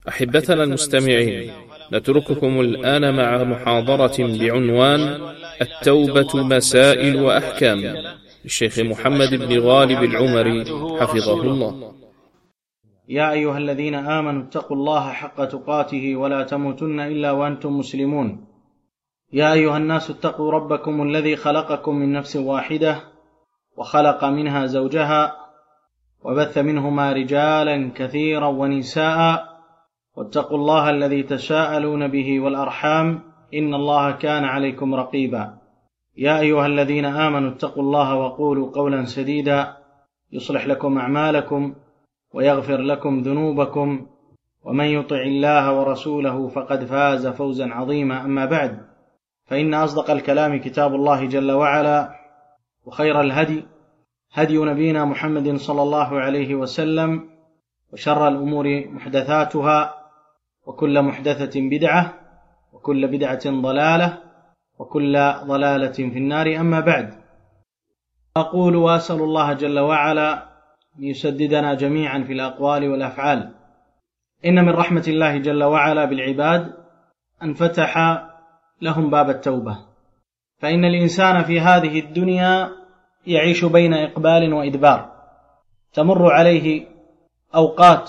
أحبتنا المستمعين، نترككم الآن مع محاضرة بعنوان التوبة مسائل وأحكام للشيخ محمد بن غالب العمري حفظه الله. يا أيها الذين آمنوا اتقوا الله حق تقاته ولا تموتن إلا وأنتم مسلمون. يا أيها الناس اتقوا ربكم الذي خلقكم من نفس واحدة وخلق منها زوجها وبث منهما رجالا كثيرا ونساء، واتقوا الله الذي تساءلون به والأرحام إن الله كان عليكم رقيبا. يا أيها الذين آمنوا اتقوا الله وقولوا قولا سديدا يصلح لكم أعمالكم ويغفر لكم ذنوبكم، ومن يطع الله ورسوله فقد فاز فوزا عظيما. أما بعد، فإن أصدق الكلام كتاب الله جل وعلا، وخير الهدي هدي نبينا محمد صلى الله عليه وسلم، وشر الأمور محدثاتها، وكل محدثة بدعة، وكل بدعة ضلالة، وكل ضلالة في النار. أما بعد، أقول وأسأل الله جل وعلا أن يسددنا جميعا في الأقوال والأفعال. إن من رحمة الله جل وعلا بالعباد أن فتح لهم باب التوبة، فإن الإنسان في هذه الدنيا يعيش بين إقبال وإدبار، تمر عليه أوقات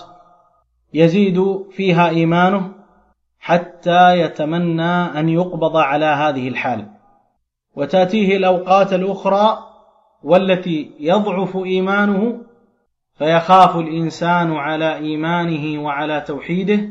يزيد فيها إيمانه حتى يتمنى أن يقبض على هذه الحال، وتأتيه الأوقات الأخرى والتي يضعف إيمانه، فيخاف الإنسان على إيمانه وعلى توحيده،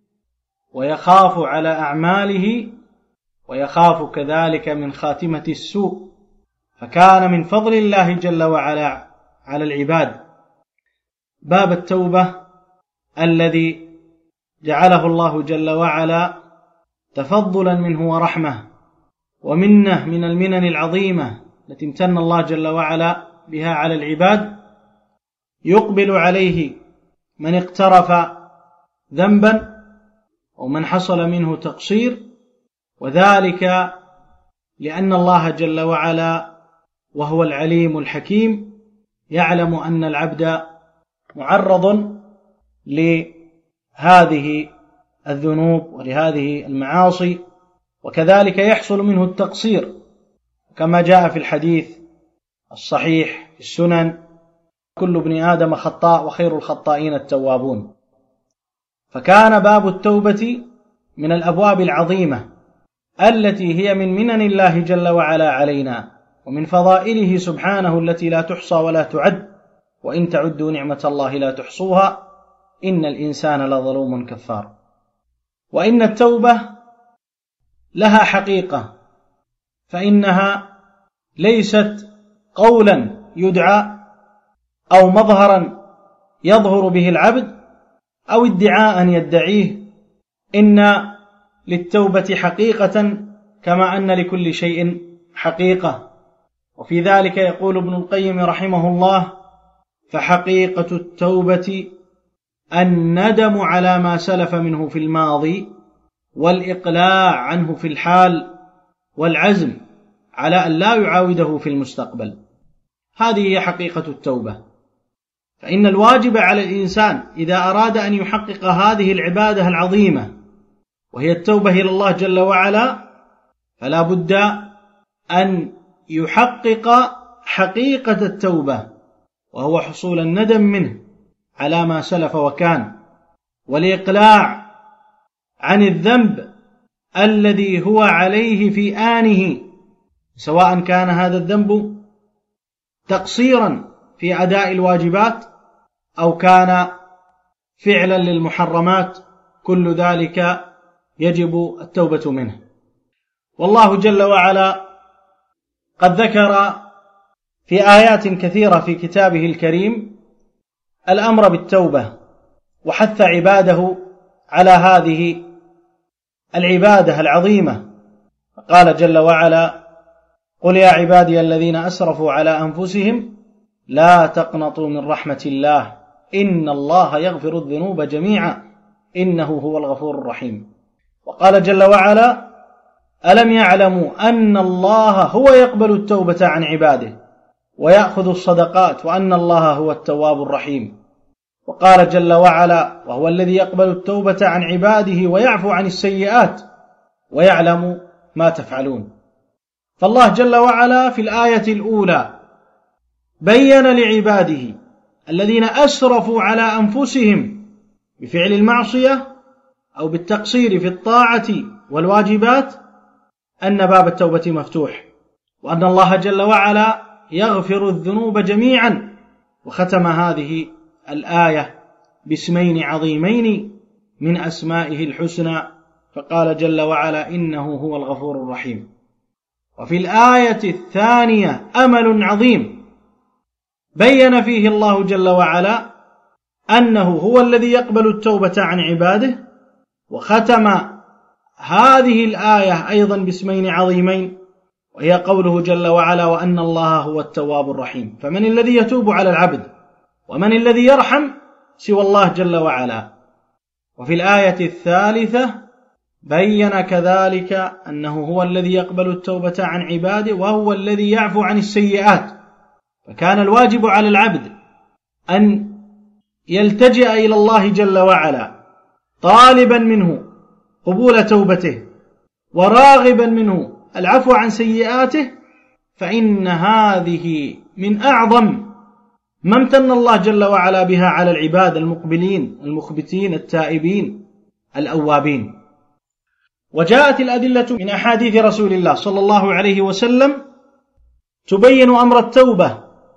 ويخاف على أعماله، ويخاف كذلك من خاتمة السوء. فكان من فضل الله جل وعلا على العباد باب التوبة الذي جعله الله جل وعلا تفضلا منه ورحمة ومنه من المنن العظيمة التي امتن الله جل وعلا بها على العباد، يقبل عليه من اقترف ذنبا ومن حصل منه تقصير، وذلك لأن الله جل وعلا وهو العليم الحكيم يعلم أن العبد معرض لهذه الذنوب ولهذه المعاصي، وكذلك يحصل منه التقصير، كما جاء في الحديث الصحيح في السنن: كل ابن آدم خطاء وخير الخطائين التوابون. فكان باب التوبة من الأبواب العظيمة التي هي من منن الله جل وعلا علينا، ومن فضائله سبحانه التي لا تحصى ولا تعد، وإن تعدوا نعمة الله لا تحصوها إن الإنسان لظلوم كفار. وإن التوبة لها حقيقة، فإنها ليست قولا يدعى أو مظهرا يظهر به العبد أو ادعاء يدعيه. إن للتوبة حقيقة كما أن لكل شيء حقيقة، وفي ذلك يقول ابن القيم رحمه الله: فحقيقة التوبة الندم على ما سلف منه في الماضي، والإقلاع عنه في الحال، والعزم على أن لا يعاوده في المستقبل. هذه هي حقيقة التوبة. فإن الواجب على الإنسان إذا أراد أن يحقق هذه العبادة العظيمة وهي التوبة إلى الله جل وعلا، فلا بد أن يحقق حقيقة التوبة، وهو حصول الندم منه على ما سلف وكان، والإقلاع عن الذنب الذي هو عليه في آنه، سواء كان هذا الذنب تقصيرا في أداء الواجبات أو كان فعلا للمحرمات، كل ذلك يجب التوبة منه. والله جل وعلا قد ذكر في آيات كثيرة في كتابه الكريم الأمر بالتوبة، وحث عباده على هذه العبادة العظيمة. قال جل وعلا: قل يا عبادي الذين أسرفوا على أنفسهم لا تقنطوا من رحمة الله إن الله يغفر الذنوب جميعا إنه هو الغفور الرحيم. وقال جل وعلا: ألم يعلموا أن الله هو يقبل التوبة عن عباده ويأخذ الصدقات وأن الله هو التواب الرحيم. وقال جل وعلا: وهو الذي يقبل التوبة عن عباده ويعفو عن السيئات ويعلم ما تفعلون. فالله جل وعلا في الآية الأولى بين لعباده الذين أسرفوا على أنفسهم بفعل المعصية أو بالتقصير في الطاعة والواجبات أن باب التوبة مفتوح، وأن الله جل وعلا يغفر الذنوب جميعا. وختم هذه الآية باسمين عظيمين من أسمائه الحسنى، فقال جل وعلا: إنه هو الغفور الرحيم. وفي الآية الثانية أمل عظيم بين فيه الله جل وعلا أنه هو الذي يقبل التوبة عن عباده، وختم هذه الآية أيضا باسمين عظيمين، وهي قوله جل وعلا: وأن الله هو التواب الرحيم. فمن الذي يتوب على العبد ومن الذي يرحم سوى الله جل وعلا؟ وفي الآية الثالثة بين كذلك أنه هو الذي يقبل التوبة عن عباده وهو الذي يعفو عن السيئات. فكان الواجب على العبد أن يلتجئ إلى الله جل وعلا طالبا منه قبول توبته وراغبا منه العفو عن سيئاته، فإن هذه من أعظم ما امتن الله جل وعلا بها على العباد المقبلين المخبتين التائبين الأوابين. وجاءت الأدلة من أحاديث رسول الله صلى الله عليه وسلم تبين أمر التوبة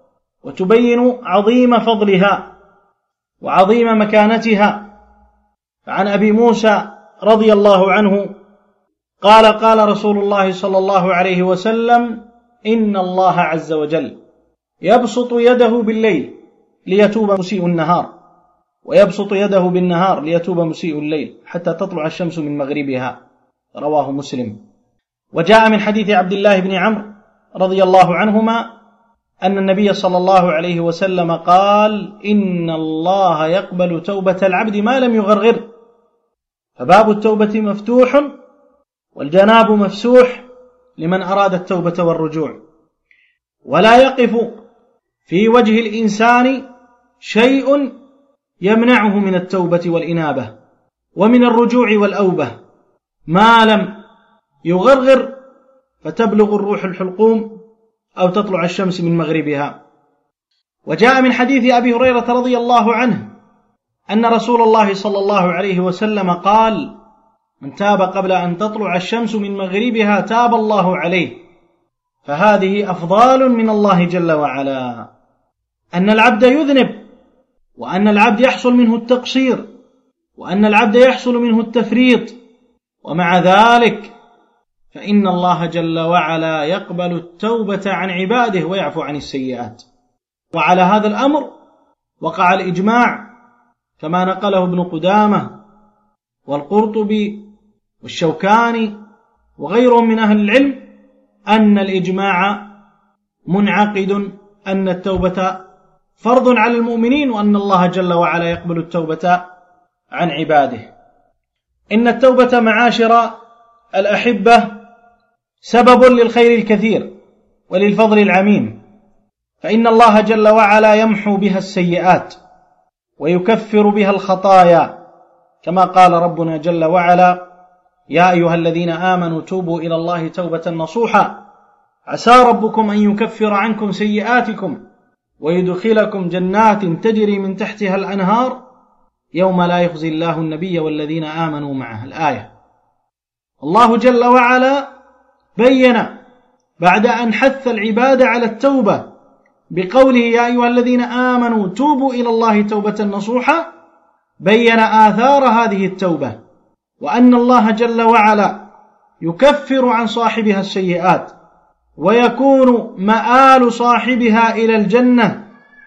وتبين عظيم فضلها وعظيم مكانتها. فعن أبي موسى رضي الله عنه قال: قال رسول الله صلى الله عليه وسلم: إن الله عز وجل يبسط يده بالليل ليتوب مسيء النهار، ويبسط يده بالنهار ليتوب مسيء الليل حتى تطلع الشمس من مغربها. رواه مسلم. وجاء من حديث عبد الله بن عمرو رضي الله عنهما أن النبي صلى الله عليه وسلم قال: إن الله يقبل توبة العبد ما لم يغرغر. فباب التوبة مفتوح والجناب مفسوح لمن أراد التوبة والرجوع، ولا يقف في وجه الإنسان شيء يمنعه من التوبة والإنابة ومن الرجوع والأوبة ما لم يغرغر فتبلغ الروح الحلقوم أو تطلع الشمس من مغربها. وجاء من حديث أبي هريرة رضي الله عنه أن رسول الله صلى الله عليه وسلم قال: من تاب قبل أن تطلع الشمس من مغربها تاب الله عليه. فهذه أفضال من الله جل وعلا، أن العبد يذنب، وأن العبد يحصل منه التقصير، وأن العبد يحصل منه التفريط، ومع ذلك فإن الله جل وعلا يقبل التوبة عن عباده ويعفو عن السيئات. وعلى هذا الأمر وقع الإجماع كما نقله ابن قدامة والقرطبي والشوكاني وغيرهم من أهل العلم، أن الإجماع منعقد أن التوبة فرض على المؤمنين، وأن الله جل وعلا يقبل التوبة عن عباده. إن التوبة معاشر الأحبة سبب للخير الكثير وللفضل العميم، فإن الله جل وعلا يمحو بها السيئات ويكفر بها الخطايا، كما قال ربنا جل وعلا: يا أيها الذين آمنوا توبوا إلى الله توبة نصوحا عسى ربكم أن يكفر عنكم سيئاتكم ويدخلكم جنات تجري من تحتها الأنهار يوم لا يخزي الله النبي والذين آمنوا معه. الآية. الله جل وعلا بين بعد أن حث العباد على التوبة بقوله: يا أيها الذين آمنوا توبوا إلى الله توبة نصوحا، بين آثار هذه التوبة، وأن الله جل وعلا يكفر عن صاحبها السيئات ويكون مآل صاحبها إلى الجنة.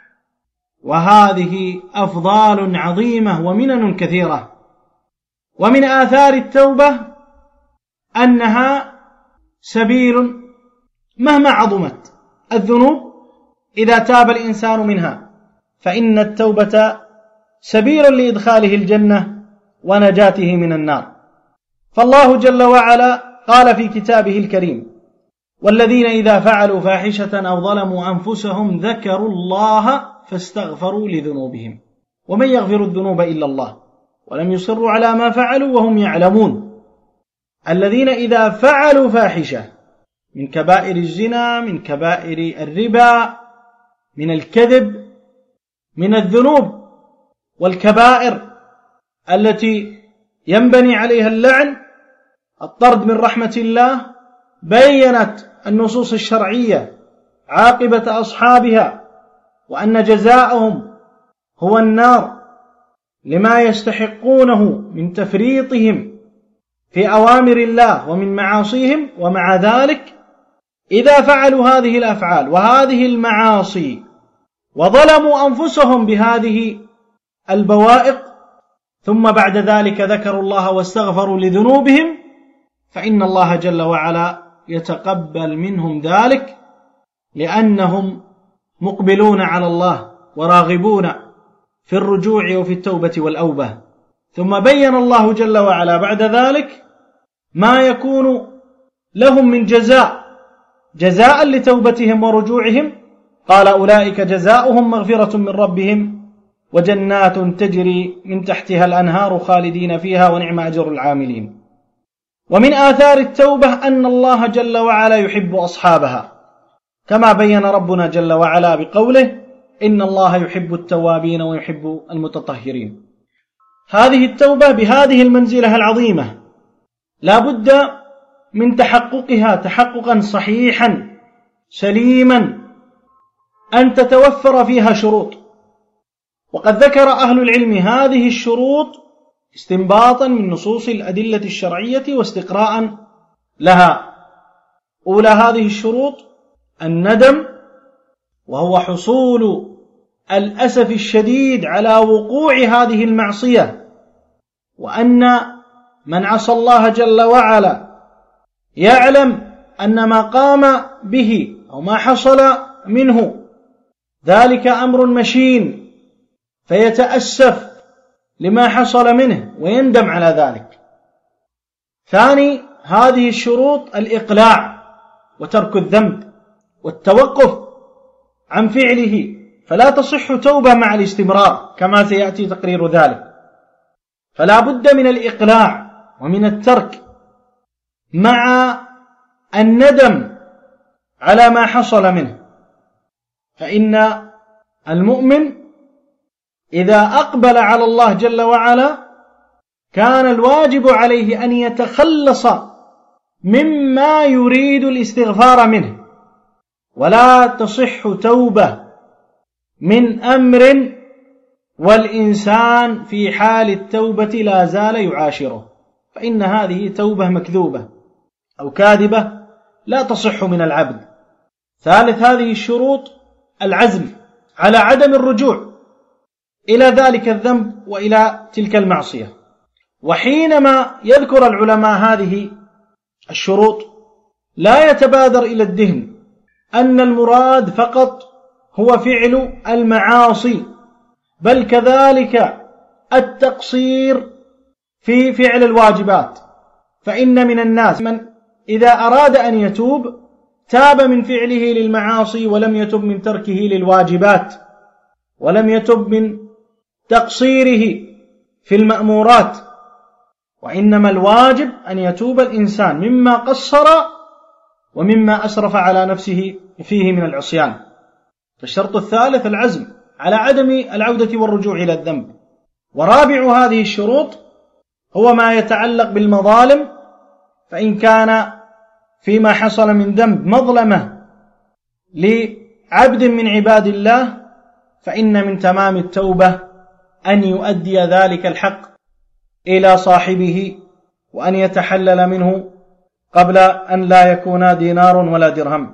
وهذه أفضال عظيمة ومنن كثيرة. ومن آثار التوبة أنها سبيل مهما عظمت الذنوب إذا تاب الإنسان منها، فإن التوبة سبيل لإدخاله الجنة ونجاته من النار. فالله جل وعلا قال في كتابه الكريم: والذين إذا فعلوا فاحشة أو ظلموا أنفسهم ذكروا الله فاستغفروا لذنوبهم ومن يغفر الذنوب إلا الله ولم يصروا على ما فعلوا وهم يعلمون. الذين إذا فعلوا فاحشة من كبائر الزنا، من كبائر الربا، من الكذب، من الذنوب والكبائر التي ينبني عليها اللعن، الطرد من رحمة الله، بيّنت النصوص الشرعية عاقبة أصحابها وأن جزاءهم هو النار لما يستحقونه من تفريطهم في أوامر الله ومن معاصيهم. ومع ذلك إذا فعلوا هذه الأفعال وهذه المعاصي وظلموا أنفسهم بهذه البوائق ثم بعد ذلك ذكروا الله واستغفروا لذنوبهم، فإن الله جل وعلا يتقبل منهم ذلك لأنهم مقبلون على الله وراغبون في الرجوع وفي التوبة والأوبة. ثم بين الله جل وعلا بعد ذلك ما يكون لهم من جزاء لتوبتهم ورجوعهم، قال أولئك جزاؤهم مغفرة من ربهم وجنات تجري من تحتها الأنهار خالدين فيها ونعم أجر العاملين. ومن آثار التوبة أن الله جل وعلا يحب أصحابها، كما بين ربنا جل وعلا بقوله إن الله يحب التوابين ويحب المتطهرين. هذه التوبة بهذه المنزلة العظيمة لا بد من تحققها تحققا صحيحا سليما، أن تتوفر فيها شروط. وقد ذكر أهل العلم هذه الشروط استنباطا من نصوص الأدلة الشرعية واستقراء لها. أولى هذه الشروط الندم، وهو حصول الأسف الشديد على وقوع هذه المعصية، وأن من عصى الله جل وعلا يعلم أن ما قام به أو ما حصل منه ذلك أمر مشين، فيتأسف لما حصل منه ويندم على ذلك. ثاني هذه الشروط الإقلاع وترك الذنب والتوقف عن فعله، فلا تصح توبة مع الاستمرار كما سيأتي تقرير ذلك، فلا بد من الإقلاع ومن الترك مع الندم على ما حصل منه. فإن المؤمن إذا أقبل على الله جل وعلا كان الواجب عليه أن يتخلص مما يريد الاستغفار منه، ولا تصح توبة من أمر والإنسان في حال التوبة لا زال يعاشره، فإن هذه توبة مكذوبة أو كاذبة لا تصح من العبد. ثالث هذه الشروط العزم على عدم الرجوع إلى ذلك الذنب وإلى تلك المعصية. وحينما يذكر العلماء هذه الشروط لا يتبادر إلى الذهن أن المراد فقط هو فعل المعاصي، بل كذلك التقصير في فعل الواجبات. فإن من الناس من إذا أراد أن يتوب تاب من فعله للمعاصي ولم يتب من تركه للواجبات، ولم يتب من تقصيره في المأمورات، وإنما الواجب أن يتوب الإنسان مما قصر ومما أسرف على نفسه فيه من العصيان. فالشرط الثالث العزم على عدم العودة والرجوع إلى الذنب. ورابع هذه الشروط هو ما يتعلق بالمظالم، فإن كان فيما حصل من ذنب مظلمة لعبد من عباد الله فإن من تمام التوبة أن يؤدي ذلك الحق إلى صاحبه وأن يتحلل منه قبل أن لا يكون دينار ولا درهم.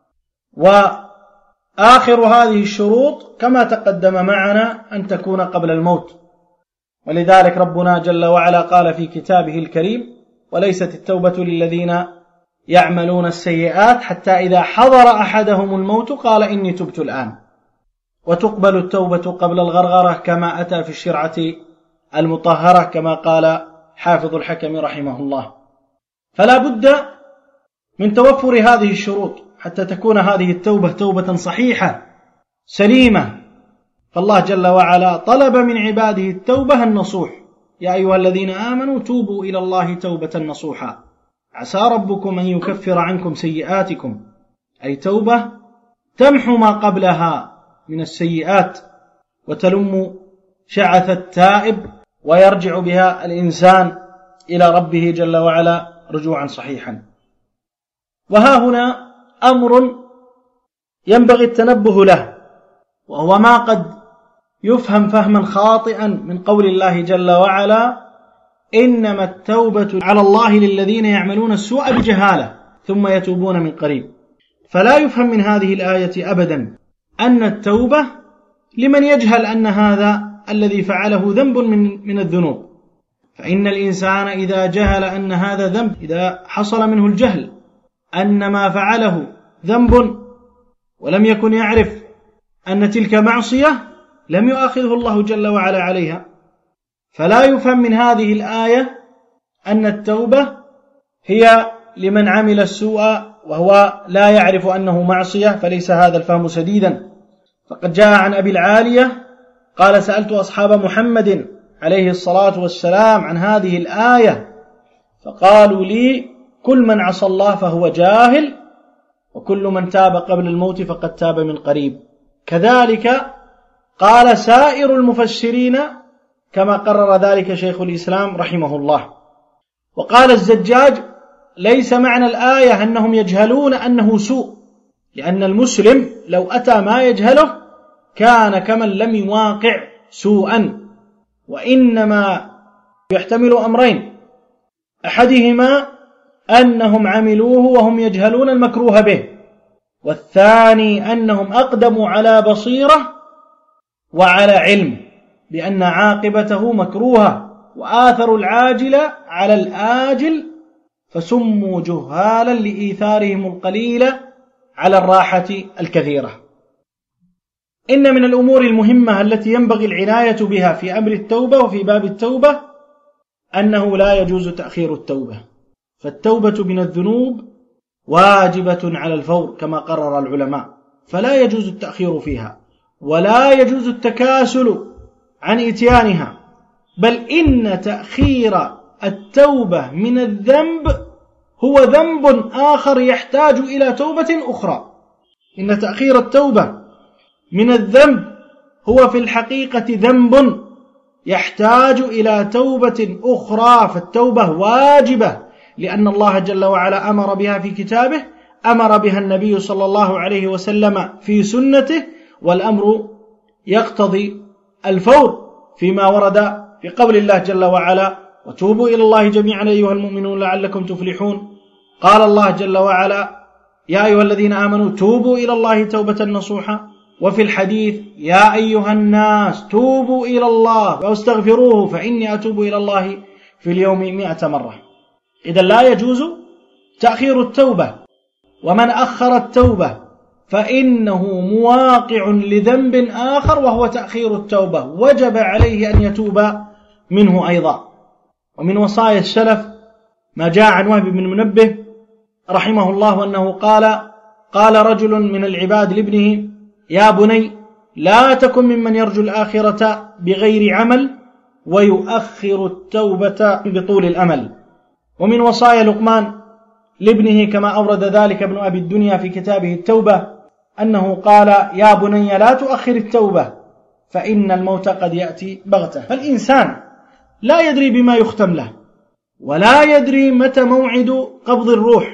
وآخر هذه الشروط كما تقدم معنا أن تكون قبل الموت، ولذلك ربنا جل وعلا قال في كتابه الكريم: وليست التوبة للذين يعملون السيئات حتى إذا حضر أحدهم الموت قال إني تبت الآن. وتقبل التوبة قبل الغرغرة كما أتى في الشرعة المطهرة كما قال حافظ الحكم رحمه الله. فلا بد من توفر هذه الشروط حتى تكون هذه التوبة توبة صحيحة سليمة فالله جل وعلا طلب من عباده التوبة النصوح: يا أيها الذين آمنوا توبوا إلى الله توبة نصوحا عسى ربكم أن يكفر عنكم سيئاتكم، أي توبة تمحو ما قبلها من السيئات وتلم شعث التائب، ويرجع بها الإنسان إلى ربه جل وعلا رجوعا صحيحا. وها هنا أمر ينبغي التنبه له، وهو ما قد يفهم فهما خاطئا من قول الله جل وعلا: إنما التوبة على الله للذين يعملون السوء بجهالة ثم يتوبون من قريب. فلا يفهم من هذه الآية أبدا أن التوبة لمن يجهل أن هذا الذي فعله ذنب من الذنوب، فإن الإنسان إذا جهل أن هذا ذنب، إذا حصل منه الجهل أن ما فعله ذنب ولم يكن يعرف أن تلك معصية، لم يؤاخذه الله جل وعلا عليها. فلا يفهم من هذه الآية أن التوبة هي لمن عمل السوء وهو لا يعرف أنه معصية، فليس هذا الفهم سديدا. فقد جاء عن أبي العالية قال: سألت أصحاب محمد عليه الصلاة والسلام عن هذه الآية فقالوا لي: كل من عصى الله فهو جاهل، وكل من تاب قبل الموت فقد تاب من قريب. كذلك قال سائر المفسرين كما قرر ذلك شيخ الإسلام رحمه الله. وقال الزجاج: ليس معنى الآية أنهم يجهلون أنه سوء، لأن المسلم لو أتى ما يجهله كان كمن لم يواقع سوءا، وإنما يحتمل أمرين: أحدهما أنهم عملوه وهم يجهلون المكروه به، والثاني أنهم أقدموا على بصيرة وعلى علم بأن عاقبته مكروهة، وآثروا العاجل على الآجل، فسموا جهالا لإيثارهم القليل على الراحة الكثيرة. إن من الأمور المهمة التي ينبغي العناية بها في أمر التوبة وفي باب التوبة أنه لا يجوز تأخير التوبة، فالتوبة من الذنوب واجبة على الفور كما قرر العلماء، فلا يجوز التأخير فيها، ولا يجوز التكاسل عن إتيانها، بل إن تأخير التوبة من الذنب هو ذنب آخر يحتاج إلى توبة أخرى. إن تأخير التوبة من الذنب هو في الحقيقة ذنب يحتاج إلى توبة أخرى، فالتوبة واجبة لأن الله جل وعلا أمر بها في كتابه، أمر بها النبي صلى الله عليه وسلم في سنته، والأمر يقتضي الفور فيما ورد في قول الله جل وعلا: وتوبوا إلى الله جميعا أيها المؤمنون لعلكم تفلحون. قال الله جل وعلا: يا أيها الذين آمنوا توبوا إلى الله توبة نصوحا. وفي الحديث: يا أيها الناس توبوا إلى الله واستغفروه فإني أتوب إلى الله في اليوم 100 مرة. إذن لا يجوز تأخير التوبة، ومن أخر التوبة فإنه مواقع لذنب آخر وهو تأخير التوبة، وجب عليه أن يتوب منه أيضا. ومن وصايا السلف ما جاء عن وهب بن منبه رحمه الله أنه قال رجل من العباد لابنه: يا بني لا تكن ممن يرجو الآخرة بغير عمل ويؤخر التوبة بطول الأمل. ومن وصايا لقمان لابنه كما أورد ذلك ابن أبي الدنيا في كتابه التوبة أنه قال: يا بني لا تؤخر التوبة فإن الموت قد يأتي بغتة. فالإنسان لا يدري بما يختم له، ولا يدري متى موعد قبض الروح،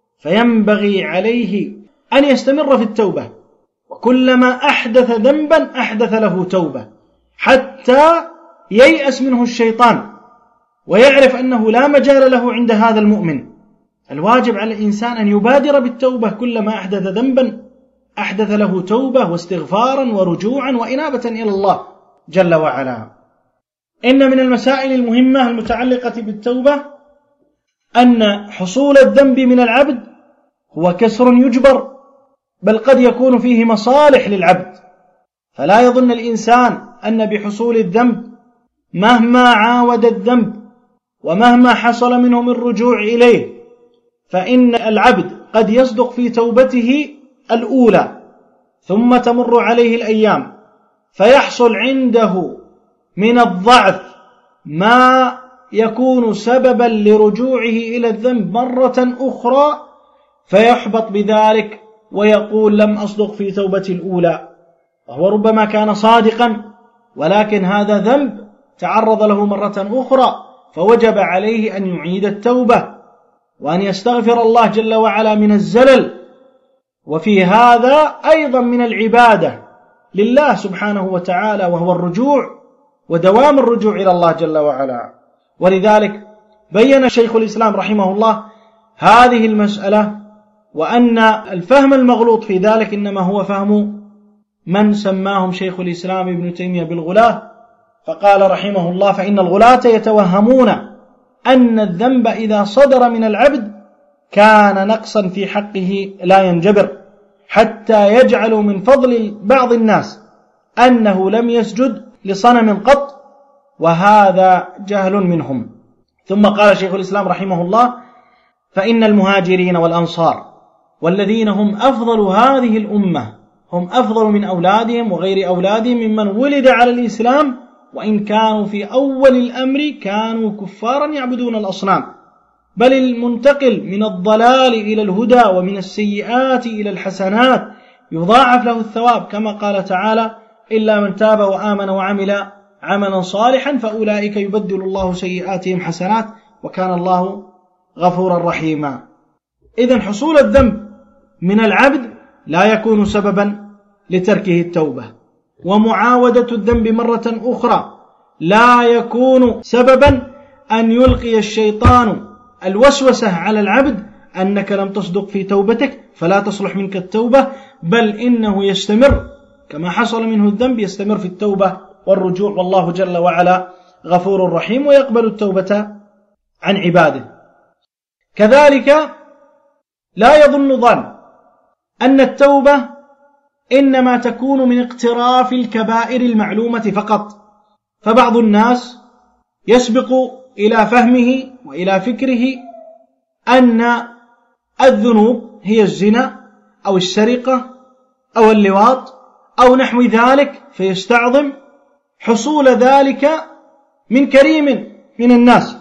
فينبغي عليه أن يستمر في التوبة، وكلما أحدث ذنبا أحدث له توبة حتى ييأس منه الشيطان ويعرف أنه لا مجال له عند هذا المؤمن. الواجب على الإنسان أن يبادر بالتوبة، كلما أحدث ذنبا أحدث له توبة واستغفارا ورجوعا وإنابة إلى الله جل وعلا. إن من المسائل المهمة المتعلقة بالتوبة أن حصول الذنب من العبد هو كسر يجبر، بل قد يكون فيه مصالح للعبد، فلا يظن الإنسان أن بحصول الذنب مهما عاود الذنب ومهما حصل منه من رجوع إليه، فإن العبد قد يصدق في توبته الأولى ثم تمر عليه الأيام فيحصل عنده من الضعف ما يكون سببا لرجوعه إلى الذنب مرة أخرى، فيحبط بذلك ويقول لم أصدق في توبتي الأولى، وهو ربما كان صادقا، ولكن هذا ذنب تعرض له مرة أخرى، فوجب عليه أن يعيد التوبة وأن يستغفر الله جل وعلا من الزلل. وفي هذا أيضا من العبادة لله سبحانه وتعالى، وهو الرجوع ودوام الرجوع إلى الله جل وعلا. ولذلك بين شيخ الإسلام رحمه الله هذه المسألة، وأن الفهم المغلوط في ذلك إنما هو فهم من سماهم شيخ الإسلام ابن تيمية بالغلاة، فقال رحمه الله: فإن الغلاة يتوهمون أن الذنب إذا صدر من العبد كان نقصا في حقه لا ينجبر، حتى يجعلوا من فضل بعض الناس أنه لم يسجد لصنم قط، وهذا جهل منهم. ثم قال شيخ الإسلام رحمه الله: فإن المهاجرين والأنصار والذين هم أفضل هذه الأمة هم أفضل من أولادهم وغير أولادهم ممن ولد على الإسلام، وإن كانوا في أول الأمر كانوا كفارا يعبدون الأصنام، بل المنتقل من الضلال إلى الهدى ومن السيئات إلى الحسنات يضاعف له الثواب، كما قال تعالى: إلا من تاب وآمن وعمل عملا صالحا فأولئك يبدل الله سيئاتهم حسنات وكان الله غفورا رحيما. إذن حصول الذنب من العبد لا يكون سببا لتركه التوبة، ومعاودة الذنب مرة أخرى لا يكون سببا أن يلقي الشيطان الوسوسة على العبد أنك لم تصدق في توبتك فلا تصلح منك التوبة، بل إنه يستمر كما حصل منه الذنب، يستمر في التوبة والرجوع، والله جل وعلا غفور رحيم ويقبل التوبة عن عباده. كذلك لا يظن ظن أن التوبة إنما تكون من اقتراف الكبائر المعلومة فقط، فبعض الناس يسبق إلى فهمه وإلى فكره أن الذنوب هي الزنا أو السرقة أو اللواط أو نحو ذلك، فيستعظم حصول ذلك من كريم من الناس.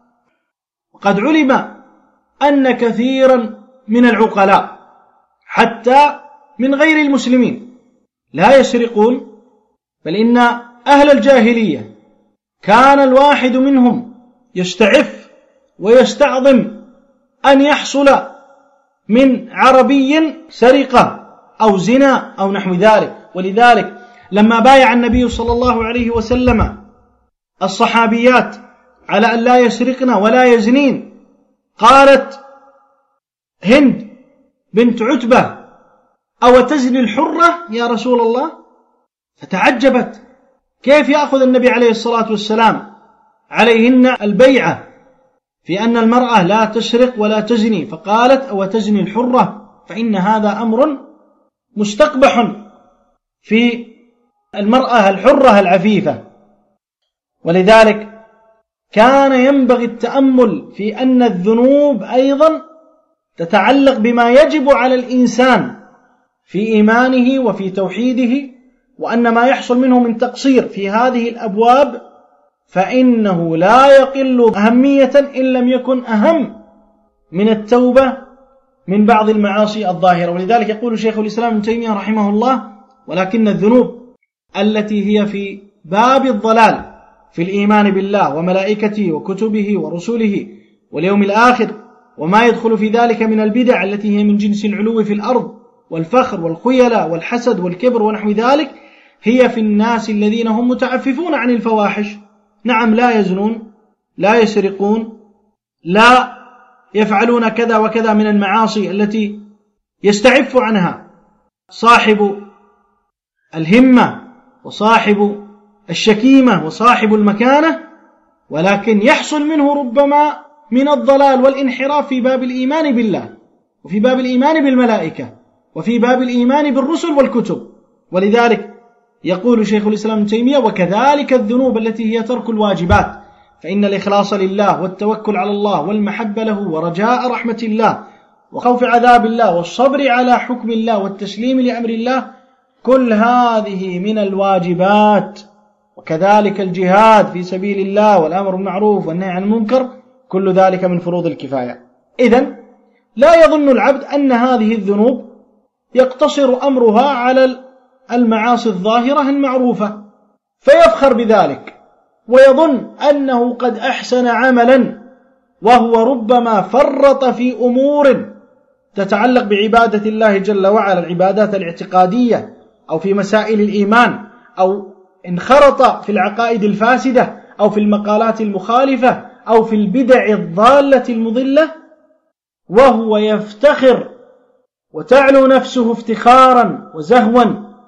وقد علم أن كثيرا من العقلاء حتى من غير المسلمين لا يسرقون، بل إن أهل الجاهلية كان الواحد منهم يستعف ويستعظم أن يحصل من عربي سرقة أو زنا أو نحو ذلك. ولذلك لما بايع النبي صلى الله عليه وسلم الصحابيات على أن لا يسرقن ولا يزنين، قالت هند بنت عتبة: أو تزني الحرة يا رسول الله؟ فتعجبت كيف يأخذ النبي عليه الصلاة والسلام عليهن البيعة في أن المرأة لا تسرق ولا تزني، فقالت: أو تزني الحرة؟ فإن هذا أمر مستقبح في المرأة الحرة العفيفة. ولذلك كان ينبغي التأمل في أن الذنوب أيضا تتعلق بما يجب على الإنسان في إيمانه وفي توحيده، وأن ما يحصل منه من تقصير في هذه الأبواب فإنه لا يقل أهمية إن لم يكن أهم من التوبة من بعض المعاصي الظاهرة. ولذلك يقول شيخ الإسلام ابن تيمية رحمه الله: ولكن الذنوب التي هي في باب الضلال في الإيمان بالله وملائكته وكتبه ورسله واليوم الآخر وما يدخل في ذلك من البدع التي هي من جنس العلو في الأرض والفخر والخيلاء والحسد والكبر ونحو ذلك، هي في الناس الذين هم متعففون عن الفواحش. نعم، لا يزنون، لا يسرقون، لا يفعلون كذا وكذا من المعاصي التي يستعف عنها صاحب الهمة وصاحب الشكيمة وصاحب المكانة، ولكن يحصل منه ربما من الضلال والانحراف في باب الإيمان بالله وفي باب الإيمان بالملائكة وفي باب الإيمان بالرسل والكتب. ولذلك يقول شيخ الإسلام ابن تيمية: وكذلك الذنوب التي هي ترك الواجبات، فإن الإخلاص لله والتوكل على الله والمحبة له ورجاء رحمة الله وخوف عذاب الله والصبر على حكم الله والتسليم لأمر الله كل هذه من الواجبات، وكذلك الجهاد في سبيل الله والأمر بالمعروف والنهي عن المنكر، كل ذلك من فروض الكفاية. إذن لا يظن العبد أن هذه الذنوب يقتصر أمرها على المعاصي الظاهرة المعروفة فيفخر بذلك ويظن أنه قد أحسن عملا، وهو ربما فرط في أمور تتعلق بعبادة الله جل وعلا، العبادات الاعتقادية، أو في مسائل الإيمان، أو انخرط في العقائد الفاسدة، أو في المقالات المخالفة، أو في البدع الضالة المضلة، وهو يفتخر وتعلو نفسه افتخارا وزهوا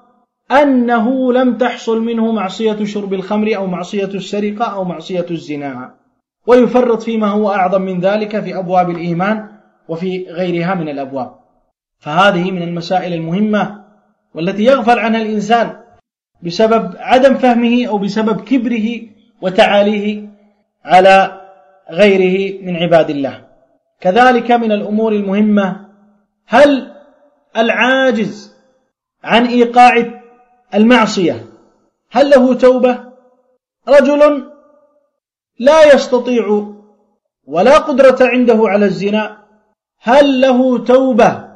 أنه لم تحصل منه معصية شرب الخمر أو معصية السرقة أو معصية الزنا، ويفرط فيما هو أعظم من ذلك في أبواب الإيمان وفي غيرها من الأبواب. فهذه من المسائل المهمة والتي يغفل عنها الإنسان بسبب عدم فهمه أو بسبب كبره وتعاليه على غيره من عباد الله. كذلك من الأمور المهمة، هل العاجز عن إيقاع المعصية هل له توبة؟ رجل لا يستطيع ولا قدرة عنده على الزنا، هل له توبة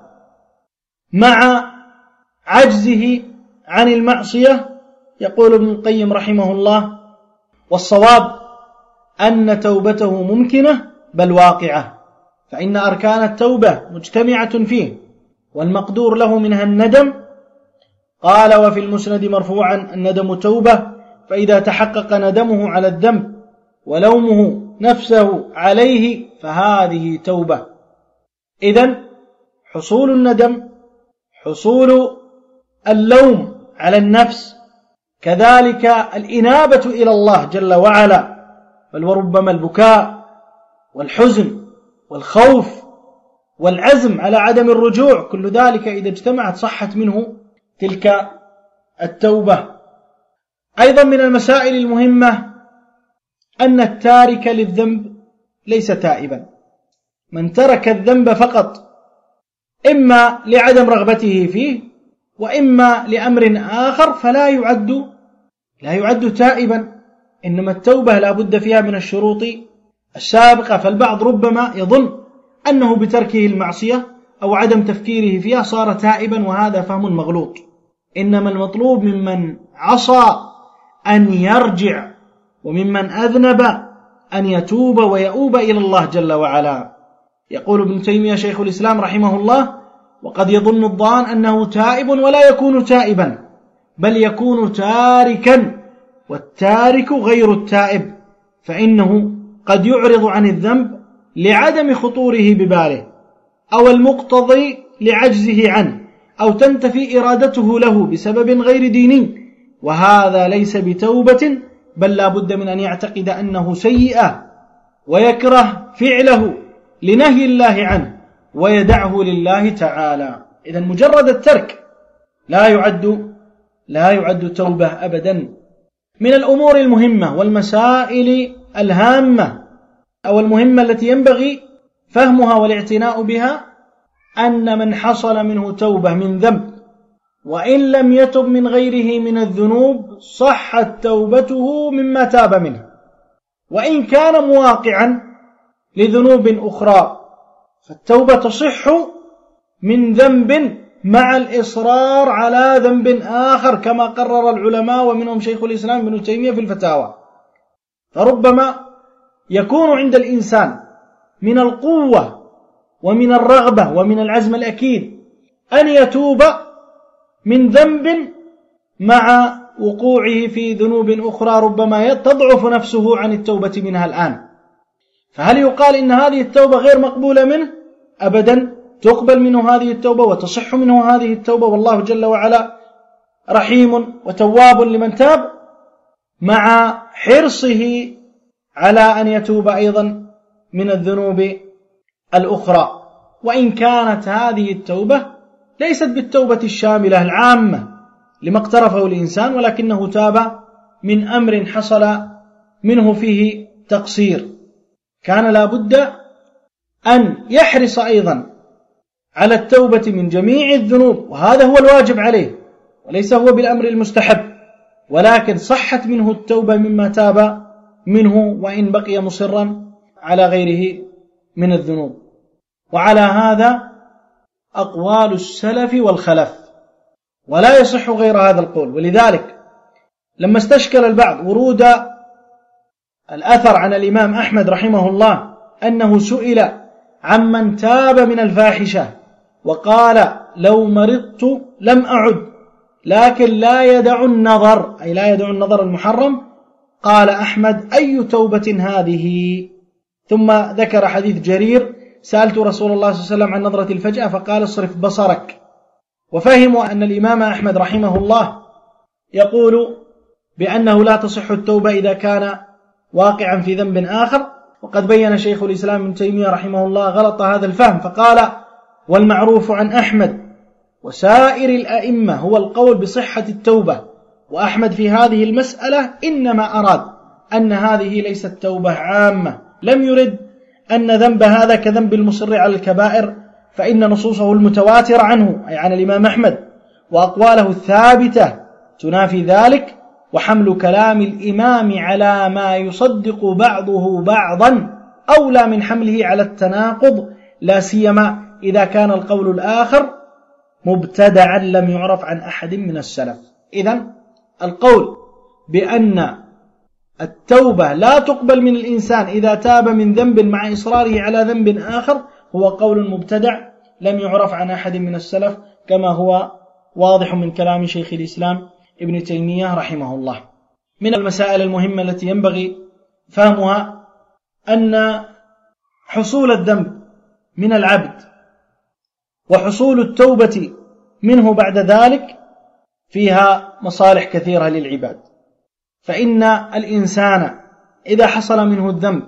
مع عجزه عن المعصية؟ يقول ابن القيم رحمه الله: والصواب أن توبته ممكنة بل واقعة، فإن أركان التوبة مجتمعة فيه، والمقدور له منها الندم. قال: وفي المسند مرفوعا: الندم توبة، فإذا تحقق ندمه على الذنب ولومه نفسه عليه فهذه توبة. إذن حصول الندم، حصول اللوم على النفس، كذلك الإنابة إلى الله جل وعلا، بل وربما البكاء والحزن والخوف والعزم على عدم الرجوع، كل ذلك إذا اجتمعت صحت منه تلك التوبة. أيضا من المسائل المهمة أن التارك للذنب ليس تائبا. من ترك الذنب فقط إما لعدم رغبته فيه وإما لأمر آخر فلا يعد تائبا، إنما التوبة لا بد فيها من الشروط السابقة. فالبعض ربما يظن أنه بتركه المعصية أو عدم تفكيره فيها صار تائبا، وهذا فهم مغلوط. إنما المطلوب ممن عصى أن يرجع، وممن أذنب أن يتوب ويؤوب إلى الله جل وعلا. يقول ابن تيمية شيخ الإسلام رحمه الله: وقد يظن الظان أنه تائب ولا يكون تائبا، بل يكون تاركا، والتارك غير التائب، فإنه قد يعرض عن الذنب لعدم خطوره بباله، أو المقتضي لعجزه عنه، أو تنتفي إرادته له بسبب غير ديني، وهذا ليس بتوبة، بل لا بد من أن يعتقد أنه سيئة ويكره فعله لنهي الله عنه ويدعه لله تعالى. إذن مجرد الترك لا يعد توبة أبدا. من الأمور المهمة والمسائل الهامة أو المهمة التي ينبغي فهمها والاعتناء بها أن من حصل منه توبة من ذنب وإن لم يتب من غيره من الذنوب صحت توبته مما تاب منه، وإن كان مواقعا لذنوب أخرى فالتوبة تصح من ذنب مع الإصرار على ذنب آخر، كما قرر العلماء ومنهم شيخ الإسلام ابن تيمية في الفتاوى. فربما يكون عند الإنسان من القوة ومن الرغبة ومن العزم الأكيد أن يتوب من ذنب مع وقوعه في ذنوب أخرى ربما تضعف نفسه عن التوبة منها الآن. فهل يقال إن هذه التوبة غير مقبولة منه؟ أبدا، تقبل منه هذه التوبة وتصح منه هذه التوبة، والله جل وعلا رحيم وتواب لمن تاب، مع حرصه على أن يتوب أيضا من الذنوب الأخرى، وإن كانت هذه التوبة ليست بالتوبة الشاملة العامة لما اقترفه الإنسان، ولكنه تاب من أمر حصل منه فيه تقصير. كان لا بد أن يحرص أيضا على التوبة من جميع الذنوب، وهذا هو الواجب عليه، وليس هو بالأمر المستحب، ولكن صحت منه التوبة مما تاب منه وإن بقي مصرا على غيره من الذنوب. وعلى هذا أقوال السلف والخلف، ولا يصح غير هذا القول. ولذلك لما استشكل البعض ورود الأثر عن الإمام أحمد رحمه الله أنه سئل عمن تاب من الفاحشة وقال لو مرضت لم أعد لكن لا يدع النظر، أي لا يدع النظر المحرم، قال أحمد أي توبة هذه؟ ثم ذكر حديث جرير سألت رسول الله صلى الله عليه وسلم عن نظرة الفجأة فقال اصرف بصرك. وفهموا أن الإمام أحمد رحمه الله يقول بأنه لا تصح التوبة إذا كان واقعا في ذنب آخر. وقد بين شيخ الإسلام ابن تيمية رحمه الله غلط هذا الفهم فقال والمعروف عن أحمد وسائر الأئمة هو القول بصحة التوبة، وأحمد في هذه المسألة إنما أراد أن هذه ليست توبة عامة، لم يرد أن ذنب هذا كذنب المصر على الكبائر، فإن نصوصه المتواترة عنه أي عن الإمام أحمد وأقواله الثابتة تنافي ذلك، وحمل كلام الإمام على ما يصدق بعضه بعضا أولى من حمله على التناقض، لا سيما إذا كان القول الآخر مبتدعا لم يعرف عن أحد من السلف. إذن القول بأن التوبة لا تقبل من الإنسان إذا تاب من ذنب مع إصراره على ذنب آخر هو قول مبتدع لم يعرف عن أحد من السلف، كما هو واضح من كلام شيخ الإسلام ابن تيمية رحمه الله. من المسائل المهمة التي ينبغي فهمها أن حصول الذنب من العبد وحصول التوبة منه بعد ذلك فيها مصالح كثيرة للعباد. فإن الإنسان إذا حصل منه الذنب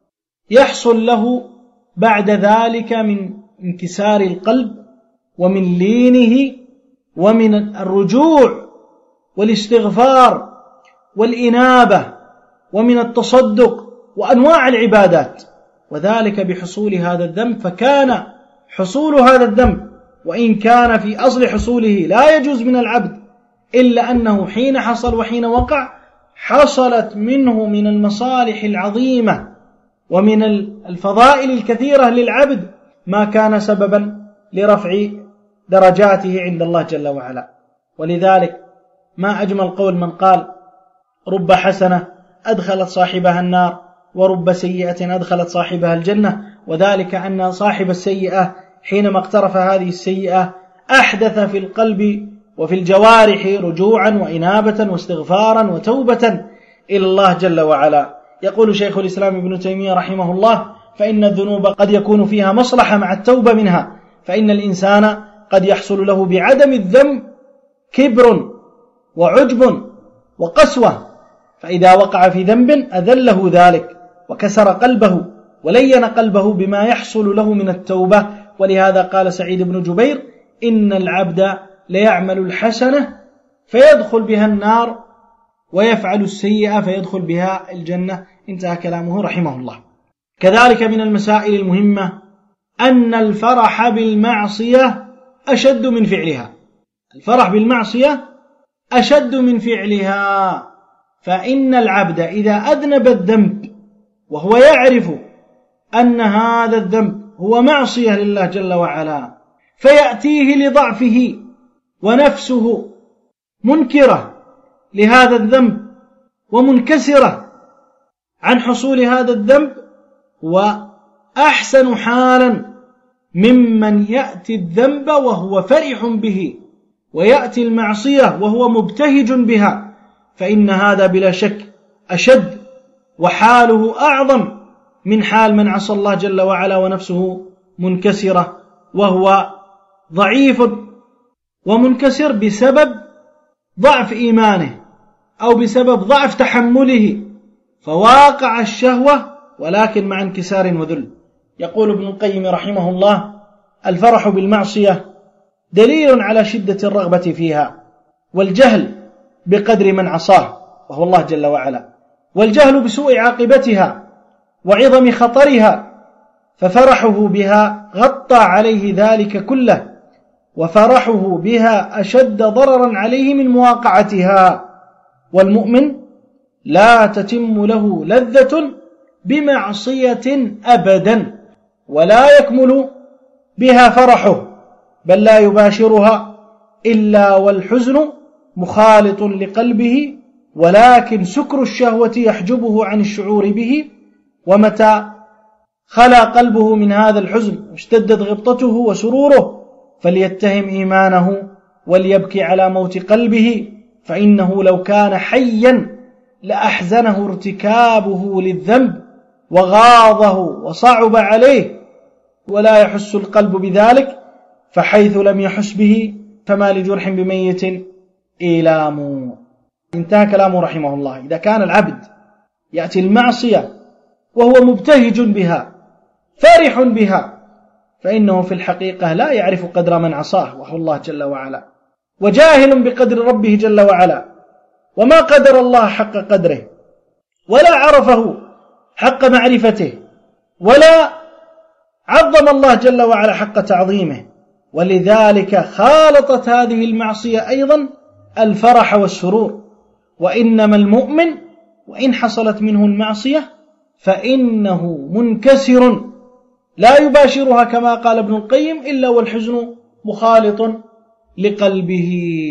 يحصل له بعد ذلك من انكسار القلب ومن لينه ومن الرجوع والاستغفار والإنابة ومن التصدق وأنواع العبادات، وذلك بحصول هذا الذنب. فكان حصول هذا الذنب وإن كان في أصل حصوله لا يجوز من العبد، إلا أنه حين حصل وحين وقع حصلت منه من المصالح العظيمة ومن الفضائل الكثيرة للعبد ما كان سببا لرفع درجاته عند الله جل وعلا. ولذلك ما أجمل قول من قال رب حسنة أدخلت صاحبها النار ورب سيئة أدخلت صاحبها الجنة، وذلك أن صاحب السيئة حينما اقترف هذه السيئة أحدث في القلب وفي الجوارح رجوعا وإنابة واستغفارا وتوبة إلى الله جل وعلا. يقول شيخ الإسلام ابن تيمية رحمه الله فإن الذنوب قد يكون فيها مصلحة مع التوبة منها، فإن الإنسان قد يحصل له بعدم الذنب كبر وعجب وقسوة، فإذا وقع في ذنب أذله ذلك وكسر قلبه ولين قلبه بما يحصل له من التوبة. ولهذا قال سعيد بن جبير إن العبد ليعمل الحسنة فيدخل بها النار ويفعل السيئة فيدخل بها الجنة. انتهى كلامه رحمه الله. كذلك من المسائل المهمة أن الفرح بالمعصية أشد من فعلها، الفرح بالمعصية أشد من فعلها، فإن العبد إذا أذنب الذنب وهو يعرف أن هذا الذنب هو معصية لله جل وعلا فيأتيه لضعفه ونفسه منكرة لهذا الذنب ومنكسرة عن حصول هذا الذنب، وأحسن حالا ممن يأتي الذنب وهو فرح به ويأتي المعصية وهو مبتهج بها، فإن هذا بلا شك أشد وحاله أعظم من حال من عصى الله جل وعلا ونفسه منكسرة وهو ضعيف ومنكسر بسبب ضعف إيمانه أو بسبب ضعف تحمله، فواقع الشهوة ولكن مع انكسار وذل. يقول ابن القيم رحمه الله الفرح بالمعصية دليل على شدة الرغبة فيها والجهل بقدر من عصاه وهو الله جل وعلا، والجهل بسوء عاقبتها وعظم خطرها، ففرحه بها غطى عليه ذلك كله وفرحه بها أشد ضررا عليه من مواقعتها. والمؤمن لا تتم له لذة بمعصية أبدا، ولا يكمل بها فرحه، بل لا يباشرها إلا والحزن مخالط لقلبه، ولكن سكر الشهوة يحجبه عن الشعور به. ومتى خلا قلبه من هذا الحزن واشتدت غبطته وسروره فليتهم إيمانه وليبكي على موت قلبه، فإنه لو كان حيا لأحزنه ارتكابه للذنب وغاضه وصعب عليه، ولا يحس القلب بذلك، فحيث لم يحس به فما لجرح بميت إيلام. انتهى كلامه رحمه الله. إذا كان العبد يأتي المعصية وهو مبتهج بها فرح بها، فإنه في الحقيقة لا يعرف قدر من عصاه وهو الله جل وعلا، وجاهل بقدر ربه جل وعلا، وما قدر الله حق قدره، ولا عرفه حق معرفته، ولا عظم الله جل وعلا حق تعظيمه. ولذلك خالطت هذه المعصية أيضا الفرح والسرور. وإنما المؤمن وإن حصلت منه المعصية فإنه منكسر لا يباشرها كما قال ابن القيم إلا والحزن مخالط لقلبه.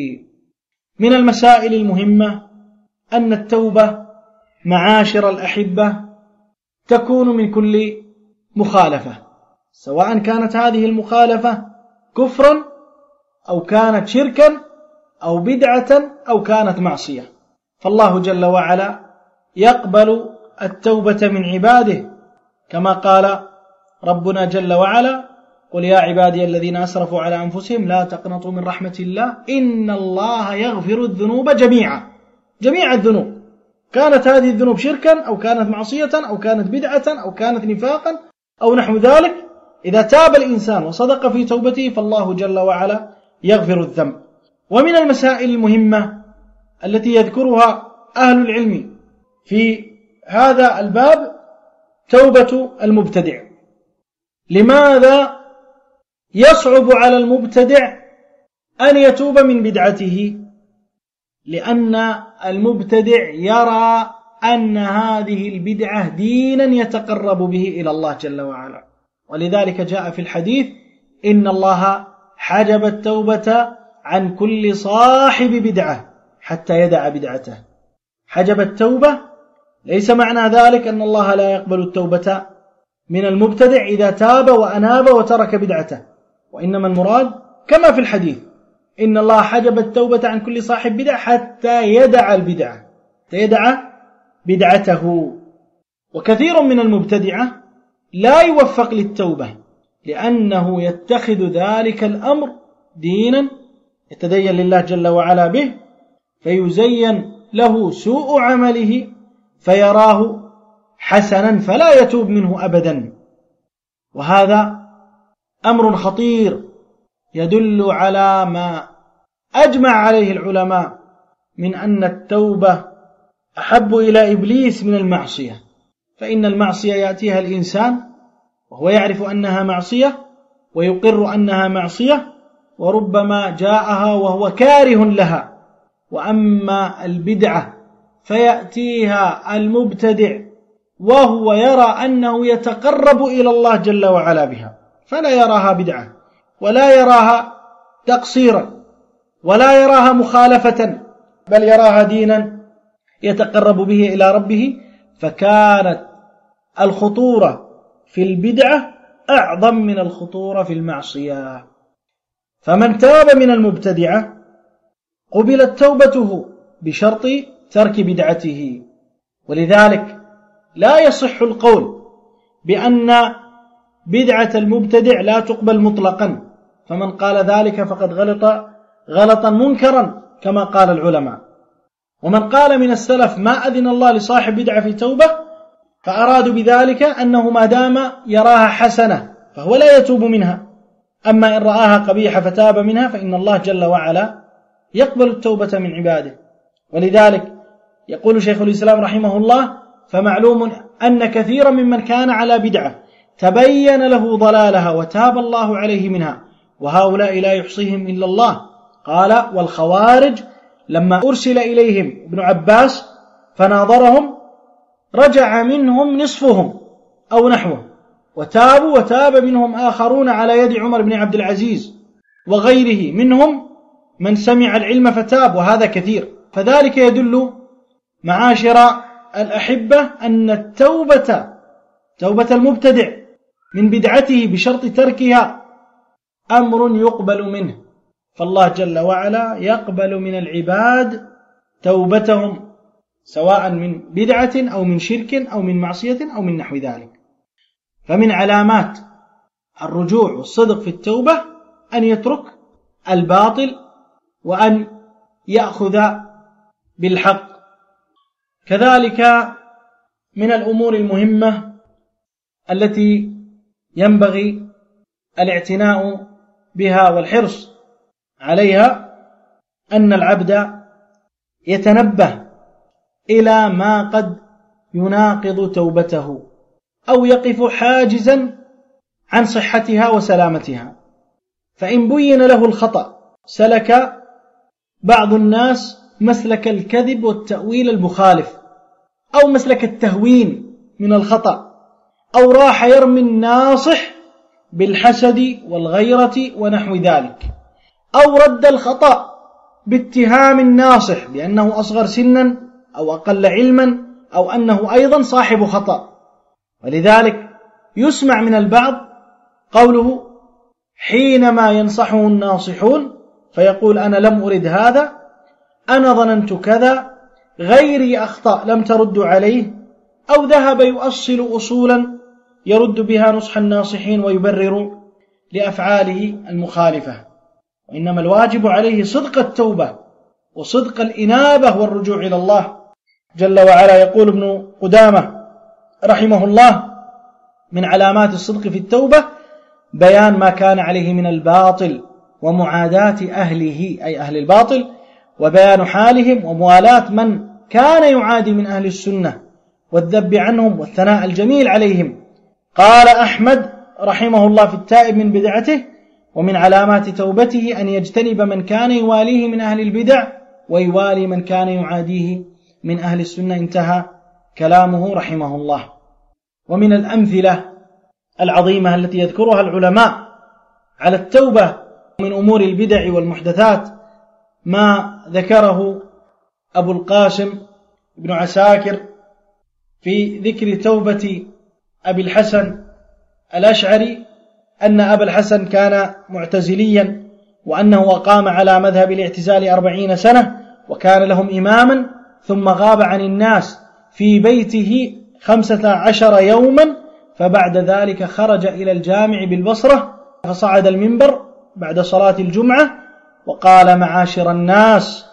من المسائل المهمة أن التوبة معاشر الأحبة تكون من كل مخالفة، سواء كانت هذه المخالفة كفرا أو كانت شركا أو بدعة أو كانت معصية، فالله جل وعلا يقبل التوبة من عباده كما قال ربنا جل وعلا: قل يا عبادي الذين أسرفوا على أنفسهم لا تقنطوا من رحمة الله إن الله يغفر الذنوب جميعا. جميع الذنوب، كانت هذه الذنوب شركا أو كانت معصية أو كانت بدعة أو كانت نفاقا أو نحو ذلك، إذا تاب الإنسان وصدق في توبته فالله جل وعلا يغفر الذنب. ومن المسائل المهمة التي يذكرها أهل العلم في هذا الباب توبة المبتدع. لماذا يصعب على المبتدع أن يتوب من بدعته؟ لأن المبتدع يرى أن هذه البدعة دينا يتقرب به إلى الله جل وعلا، ولذلك جاء في الحديث: إن الله حجب التوبة عن كل صاحب بدعة حتى يدع بدعته. حجب التوبة ليس معنى ذلك أن الله لا يقبل التوبة من المبتدع إذا تاب وأناب وترك بدعته، وإنما المراد كما في الحديث: إن الله حجب التوبة عن كل صاحب بدعة حتى يدع البدعة، حتى يدع بدعته. وكثير من المبتدعة لا يوفق للتوبة لأنه يتخذ ذلك الأمر دينا يتدين لله جل وعلا به، فيزين له سوء عمله فيراه حسنا فلا يتوب منه أبدا. وهذا أمر خطير يدل على ما أجمع عليه العلماء من أن التوبة أحب إلى إبليس من المعصية، فإن المعصية يأتيها الإنسان وهو يعرف أنها معصية ويقر أنها معصية، وربما جاءها وهو كاره لها. وأما البدعة فيأتيها المبتدع وهو يرى أنه يتقرب إلى الله جل وعلا بها، فلا يراها بدعة ولا يراها تقصيرا ولا يراها مخالفة، بل يراها دينا يتقرب به إلى ربه. فكانت الخطورة في البدعة أعظم من الخطورة في المعصية. فمن تاب من المبتدعة قبلت توبته بشرط ترك بدعته. ولذلك لا يصح القول بأن بدعة المبتدع لا تقبل مطلقا، فمن قال ذلك فقد غلط غلطا منكرا كما قال العلماء. ومن قال من السلف ما أذن الله لصاحب بدعة في توبة فأرادوا بذلك أنه ما دام يراها حسنة فهو لا يتوب منها، أما إن رآها قبيحة فتاب منها فإن الله جل وعلا يقبل التوبة من عباده. ولذلك يقول شيخ الإسلام رحمه الله: فمعلوم أن كثيرا ممن كان على بدعة تبين له ضلالها وتاب الله عليه منها وهؤلاء لا يحصيهم إلا الله. قال: والخوارج لما أرسل إليهم ابن عباس فناظرهم رجع منهم نصفهم أو نحوه، وتابوا، وتاب منهم آخرون على يد عمر بن عبد العزيز وغيره، منهم من سمع العلم فتاب، وهذا كثير. فذلك يدل معاشر الأحبة أن التوبة، توبة المبتدع من بدعته بشرط تركها، أمر يقبل منه، فالله جل وعلا يقبل من العباد توبتهم سواء من بدعة أو من شرك أو من معصية أو من نحو ذلك. فمن علامات الرجوع والصدق في التوبة أن يترك الباطل وأن يأخذ بالحق. كذلك من الأمور المهمة التي ينبغي الاعتناء بها والحرص عليها أن العبد يتنبه إلى ما قد يناقض توبته أو يقف حاجزا عن صحتها وسلامتها. فإن بين له الخطأ سلك بعض الناس مسلك الكذب والتأويل المخالف، أو مسلك التهوين من الخطأ، أو راح يرمي الناصح بالحسد والغيرة ونحو ذلك، أو رد الخطأ باتهام الناصح بأنه أصغر سنا أو أقل علما أو أنه أيضا صاحب خطأ. ولذلك يسمع من البعض قوله حينما ينصحه الناصحون فيقول: أنا لم أرد هذا، أنا ظننت كذا، غيري أخطأ لم ترد عليه، أو ذهب يؤصل أصولا يرد بها نصح الناصحين ويبرر لأفعاله المخالفة. وإنما الواجب عليه صدق التوبة وصدق الإنابة والرجوع إلى الله جل وعلا. يقول ابن قدامة رحمه الله: من علامات الصدق في التوبة بيان ما كان عليه من الباطل ومعاداة أهله أي أهل الباطل، وبيان حالهم وموالاة من كان يعادي من أهل السنة والذب عنهم والثناء الجميل عليهم. قال أحمد رحمه الله في التائب من بدعته: ومن علامات توبته أن يجتنب من كان يواليه من أهل البدع ويوالي من كان يعاديه من أهل السنة. انتهى كلامه رحمه الله. ومن الأمثلة العظيمة التي يذكرها العلماء على التوبة من أمور البدع والمحدثات ما ذكره أبو القاسم بن عساكر في ذكر توبة أبي الحسن الأشعري، أن أبا الحسن كان معتزليا، وأنه أقام على مذهب الاعتزال 40 سنة، وكان لهم إماما، ثم غاب عن الناس في بيته 15 يوما، فبعد ذلك خرج إلى الجامع بالبصرة فصعد المنبر بعد صلاة الجمعة وقال: معاشر الناس،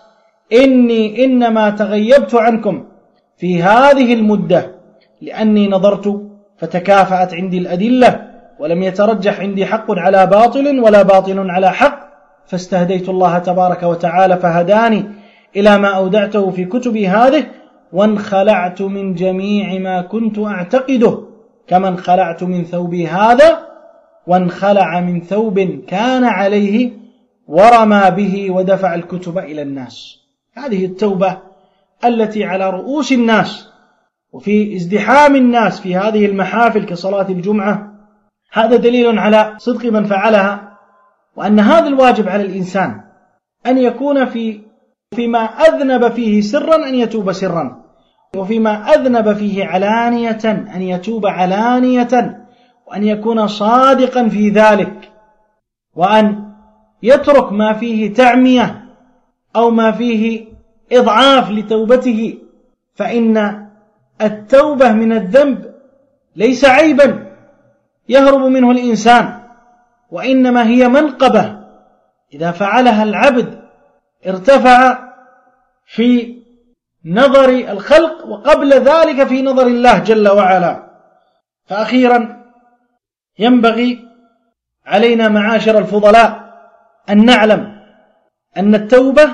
إني إنما تغيبت عنكم في هذه المدة لأني نظرت فتكافأت عندي الأدلة، ولم يترجح عندي حق على باطل ولا باطل على حق، فاستهديت الله تبارك وتعالى فهداني إلى ما أودعته في كتبي هذه، وانخلعت من جميع ما كنت أعتقده، كما انخلعت من ثوبي هذا وانخلع من ثوب كان عليه ورمى به ودفع الكتب إلى الناس. هذه التوبة التي على رؤوس الناس وفي ازدحام الناس في هذه المحافل كصلاة الجمعة، هذا دليل على صدق من فعلها، وأن هذا الواجب على الإنسان أن يكون فيما أذنب فيه سرا أن يتوب سرا، وفيما أذنب فيه علانية أن يتوب علانية، وأن يكون صادقا في ذلك، وأن يترك ما فيه تعمية أو ما فيه إضعاف لتوبته، فإن التوبة من الذنب ليس عيبا يهرب منه الإنسان، وإنما هي منقبة إذا فعلها العبد ارتفع في نظر الخلق، وقبل ذلك في نظر الله جل وعلا. فأخيرا ينبغي علينا معاشر الفضلاء أن نعلم أن التوبة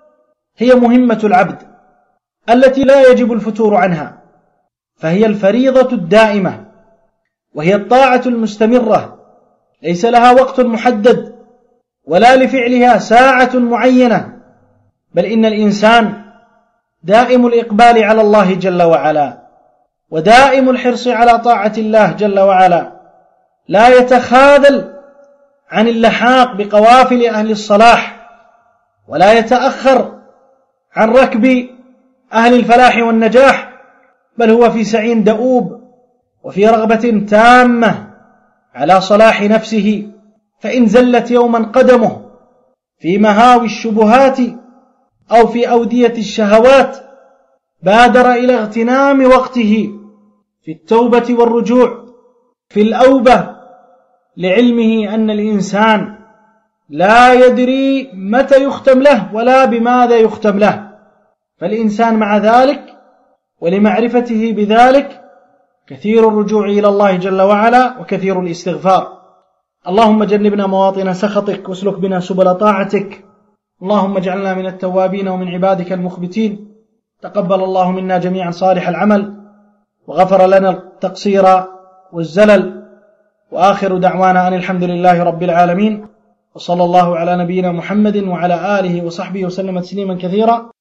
هي مهمة العبد التي لا يجب الفتور عنها، فهي الفريضة الدائمة، وهي الطاعة المستمرة ليس لها وقت محدد ولا لفعلها ساعة معينة، بل إن الإنسان دائم الإقبال على الله جل وعلا، ودائم الحرص على طاعة الله جل وعلا، لا يتخاذل عن اللحاق بقوافل أهل الصلاح، ولا يتأخر عن ركب أهل الفلاح والنجاح، بل هو في سعي دؤوب وفي رغبة تامة على صلاح نفسه. فإن زلت يوما قدمه في مهاوي الشبهات أو في أودية الشهوات بادر إلى اغتنام وقته في التوبة والرجوع في الأوبة، لعلمه أن الإنسان لا يدري متى يختم له ولا بماذا يختم له، فالإنسان مع ذلك ولمعرفته بذلك كثير الرجوع إلى الله جل وعلا وكثير الاستغفار. اللهم جنبنا مواطن سخطك واسلك بنا سبل طاعتك. اللهم اجعلنا من التوابين ومن عبادك المخبتين. تقبل الله منا جميعا صالح العمل وغفر لنا التقصير والزلل، وآخر دعوانا أن الحمد لله رب العالمين، وصلى الله على نبينا محمد وعلى آله وصحبه وسلم تسليما كثيرا.